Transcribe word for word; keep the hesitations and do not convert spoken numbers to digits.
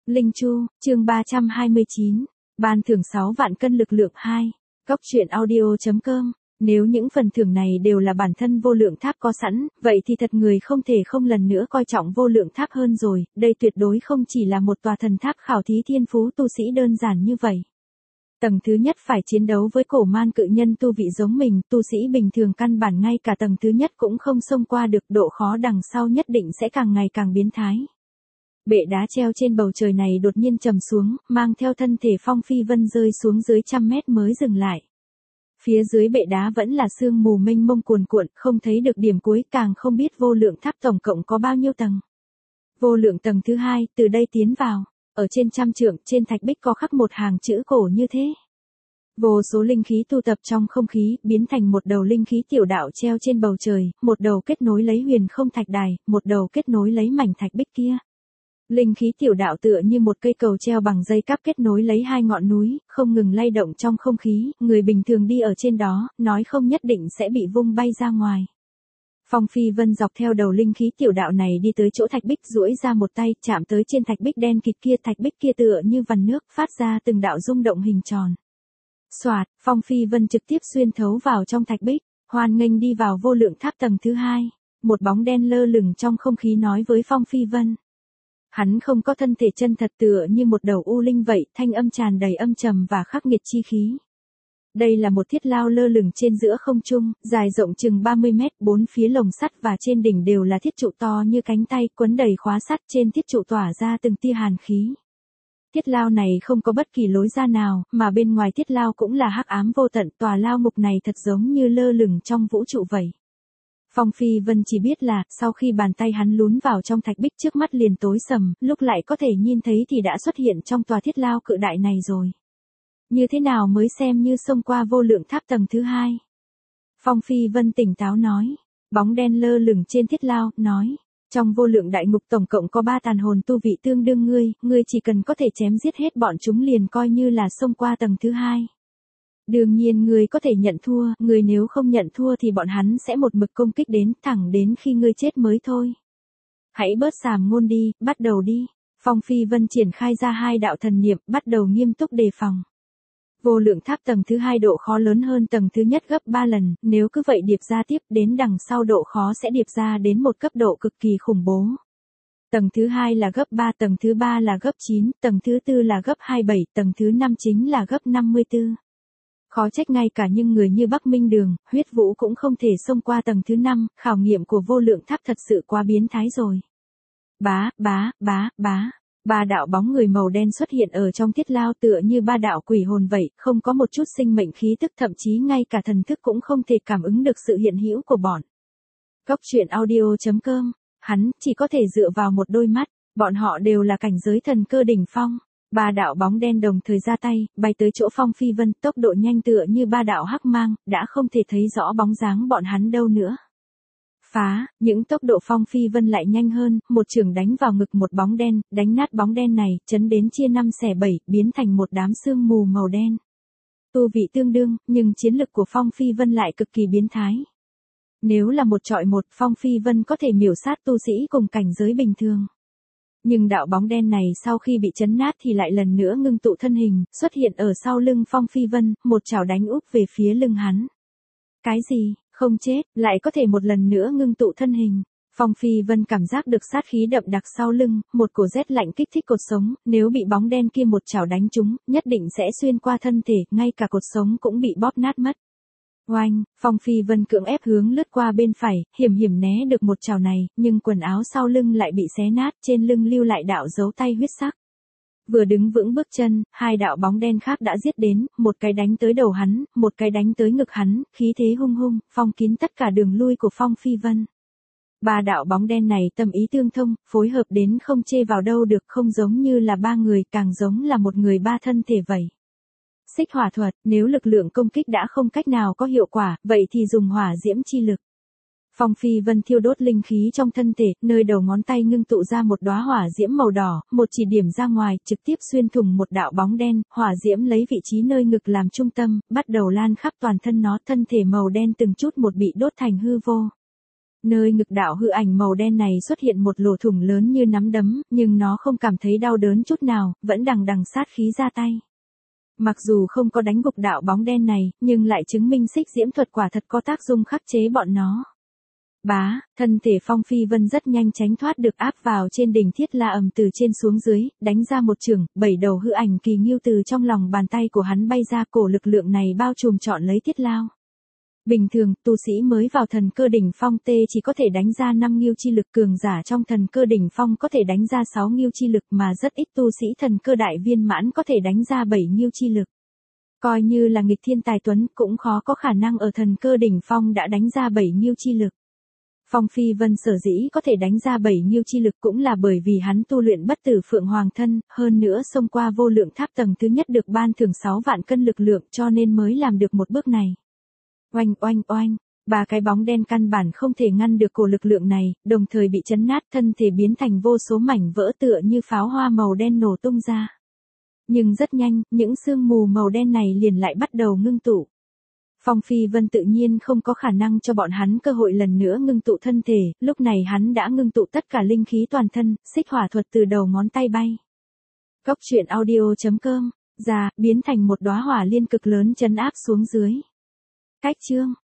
Linh Chu, chương ba trăm hai mươi chín. Ban thưởng sáu vạn cân lực lượng hai. Góc truyện audio chấm com. Nếu những phần thưởng này đều là bản thân vô lượng tháp có sẵn, vậy thì thật người không thể không lần nữa coi trọng vô lượng tháp hơn rồi, đây tuyệt đối không chỉ là một tòa thần tháp khảo thí thiên phú tu sĩ đơn giản như vậy. Tầng thứ nhất phải chiến đấu với cổ man cự nhân tu vị giống mình, tu sĩ bình thường căn bản ngay cả tầng thứ nhất cũng không xông qua được, độ khó đằng sau nhất định sẽ càng ngày càng biến thái. Bệ đá treo trên bầu trời này đột nhiên trầm xuống, mang theo thân thể Phong Phi Vân rơi xuống dưới trăm mét mới dừng lại. Phía dưới bệ đá vẫn là sương mù mênh mông cuồn cuộn, không thấy được điểm cuối, càng không biết vô lượng tháp tổng cộng có bao nhiêu tầng. Vô lượng tầng thứ hai, từ đây tiến vào, ở trên trăm trượng, trên thạch bích có khắc một hàng chữ cổ như thế. Vô số linh khí tu tập trong không khí, biến thành một đầu linh khí tiểu đạo treo trên bầu trời, một đầu kết nối lấy huyền không thạch đài, một đầu kết nối lấy mảnh thạch bích kia. Linh khí tiểu đạo tựa như một cây cầu treo bằng dây cáp kết nối lấy hai ngọn núi, không ngừng lay động trong không khí, người bình thường đi ở trên đó, nói không nhất định sẽ bị vung bay ra ngoài. Phong Phi Vân dọc theo đầu linh khí tiểu đạo này đi tới chỗ thạch bích, duỗi ra một tay, chạm tới trên thạch bích đen kịt kia, thạch bích kia tựa như vằn nước, phát ra từng đạo rung động hình tròn. Soạt, Phong Phi Vân trực tiếp xuyên thấu vào trong thạch bích, hoan nghênh đi vào vô lượng tháp tầng thứ hai. Một bóng đen lơ lửng trong không khí nói với Phong Phi Vân. Hắn không có thân thể chân thật, tựa như một đầu u linh vậy, thanh âm tràn đầy âm trầm và khắc nghiệt chi khí. Đây là một thiết lao lơ lửng trên giữa không trung, dài rộng chừng ba mươi mét, bốn phía lồng sắt và trên đỉnh đều là thiết trụ to như cánh tay, quấn đầy khóa sắt, trên thiết trụ tỏa ra từng tia hàn khí. Thiết lao này không có bất kỳ lối ra nào, mà bên ngoài thiết lao cũng là hắc ám vô tận, tòa lao ngục này thật giống như lơ lửng trong vũ trụ vậy. Phong Phi Vân chỉ biết là, sau khi bàn tay hắn lún vào trong thạch bích trước mắt liền tối sầm, lúc lại có thể nhìn thấy thì đã xuất hiện trong tòa thiết lao cự đại này rồi. Như thế nào mới xem như xông qua vô lượng tháp tầng thứ hai? Phong Phi Vân tỉnh táo nói. Bóng đen lơ lửng trên thiết lao, nói. Trong vô lượng đại ngục tổng cộng có ba tàn hồn tu vị tương đương ngươi, ngươi chỉ cần có thể chém giết hết bọn chúng liền coi như là xông qua tầng thứ hai. Đương nhiên ngươi có thể nhận thua, ngươi nếu không nhận thua thì bọn hắn sẽ một mực công kích đến, thẳng đến khi ngươi chết mới thôi. Hãy bớt xàm ngôn đi, bắt đầu đi. Phong Phi Vân triển khai ra hai đạo thần niệm, bắt đầu nghiêm túc đề phòng. Vô lượng tháp tầng thứ hai độ khó lớn hơn tầng thứ nhất gấp ba lần, nếu cứ vậy điệp ra tiếp đến đằng sau độ khó sẽ điệp ra đến một cấp độ cực kỳ khủng bố. Tầng thứ hai là gấp ba, tầng thứ ba là gấp chín, tầng thứ tư là gấp hai mươi bảy, tầng thứ năm chính là gấp năm mươi tư. Khó trách ngay cả những người như Bắc Minh Đường, Huyết Vũ cũng không thể xông qua tầng thứ năm, khảo nghiệm của vô lượng tháp thật sự quá biến thái rồi. Bá, bá, bá, bá. Ba đạo bóng người màu đen xuất hiện ở trong thiết lao tựa như ba đạo quỷ hồn vậy, không có một chút sinh mệnh khí tức, thậm chí ngay cả thần thức cũng không thể cảm ứng được sự hiện hữu của bọn. Góc truyện audio chấm com. Hắn chỉ có thể dựa vào một đôi mắt, bọn họ đều là cảnh giới thần cơ đỉnh phong. Ba đạo bóng đen đồng thời ra tay, bay tới chỗ Phong Phi Vân, tốc độ nhanh tựa như ba đạo hắc mang, đã không thể thấy rõ bóng dáng bọn hắn đâu nữa. Phá, những tốc độ Phong Phi Vân lại nhanh hơn, một chưởng đánh vào ngực một bóng đen, đánh nát bóng đen này, chấn đến chia năm xẻ bảy, biến thành một đám sương mù màu đen. Tu vị tương đương, nhưng chiến lực của Phong Phi Vân lại cực kỳ biến thái. Nếu là một trọi một, Phong Phi Vân có thể miểu sát tu sĩ cùng cảnh giới bình thường. Nhưng đạo bóng đen này sau khi bị chấn nát thì lại lần nữa ngưng tụ thân hình, xuất hiện ở sau lưng Phong Phi Vân, một chảo đánh úp về phía lưng hắn. Cái gì? Không chết, lại có thể một lần nữa ngưng tụ thân hình. Phong Phi Vân cảm giác được sát khí đậm đặc sau lưng, một cổ rét lạnh kích thích cột sống, nếu bị bóng đen kia một chảo đánh trúng, nhất định sẽ xuyên qua thân thể, ngay cả cột sống cũng bị bóp nát mất. Oanh, Phong Phi Vân cưỡng ép hướng lướt qua bên phải, hiểm hiểm né được một chảo này, nhưng quần áo sau lưng lại bị xé nát, trên lưng lưu lại đạo dấu tay huyết sắc. Vừa đứng vững bước chân, hai đạo bóng đen khác đã giết đến, một cái đánh tới đầu hắn, một cái đánh tới ngực hắn, khí thế hung hung, phong kín tất cả đường lui của Phong Phi Vân. Ba đạo bóng đen này tâm ý tương thông, phối hợp đến không chê vào đâu được, không giống như là ba người, càng giống là một người ba thân thể vậy. Xích hỏa thuật, nếu lực lượng công kích đã không cách nào có hiệu quả, vậy thì dùng hỏa diễm chi lực. Phong Phi Vân thiêu đốt linh khí trong thân thể, nơi đầu ngón tay ngưng tụ ra một đóa hỏa diễm màu đỏ, một chỉ điểm ra ngoài, trực tiếp xuyên thủng một đạo bóng đen, hỏa diễm lấy vị trí nơi ngực làm trung tâm, bắt đầu lan khắp toàn thân nó, thân thể màu đen từng chút một bị đốt thành hư vô. Nơi ngực đạo hư ảnh màu đen này xuất hiện một lỗ thủng lớn như nắm đấm, nhưng nó không cảm thấy đau đớn chút nào, vẫn đằng đằng sát khí ra tay. Mặc dù không có đánh gục đạo bóng đen này, nhưng lại chứng minh xích diễm thuật quả thật có tác dụng khắc chế bọn nó. Bá, thân thể Phong Phi Vân rất nhanh tránh thoát được áp vào trên đỉnh Thiết La ầm từ trên xuống dưới, đánh ra một chưởng, bảy đầu hư ảnh kỳ nghiêu từ trong lòng bàn tay của hắn bay ra, cổ lực lượng này bao trùm trọn lấy Thiết Lao. Bình thường, tu sĩ mới vào thần cơ đỉnh phong tê chỉ có thể đánh ra năm nghiêu chi lực, cường giả trong thần cơ đỉnh phong có thể đánh ra sáu nghiêu chi lực, mà rất ít tu sĩ thần cơ đại viên mãn có thể đánh ra bảy nghiêu chi lực. Coi như là nghịch thiên tài tuấn cũng khó có khả năng ở thần cơ đỉnh phong đã đánh ra bảy nghiêu chi lực. Phong Phi Vân sở dĩ có thể đánh ra bảy nghiêu chi lực cũng là bởi vì hắn tu luyện bất tử phượng hoàng thân, hơn nữa xông qua vô lượng tháp tầng thứ nhất được ban thưởng sáu vạn cân lực lượng, cho nên mới làm được một bước này. Oanh oanh oanh, ba cái bóng đen căn bản không thể ngăn được cổ lực lượng này, đồng thời bị chấn nát, thân thể biến thành vô số mảnh vỡ tựa như pháo hoa màu đen nổ tung ra. Nhưng rất nhanh, những sương mù màu đen này liền lại bắt đầu ngưng tụ. Phong Phi Vân tự nhiên không có khả năng cho bọn hắn cơ hội lần nữa ngưng tụ thân thể, lúc này hắn đã ngưng tụ tất cả linh khí toàn thân, xích hỏa thuật từ đầu ngón tay bay. Cốc truyện audio chấm com, ra, biến thành một đóa hỏa liên cực lớn trấn áp xuống dưới. Cách chương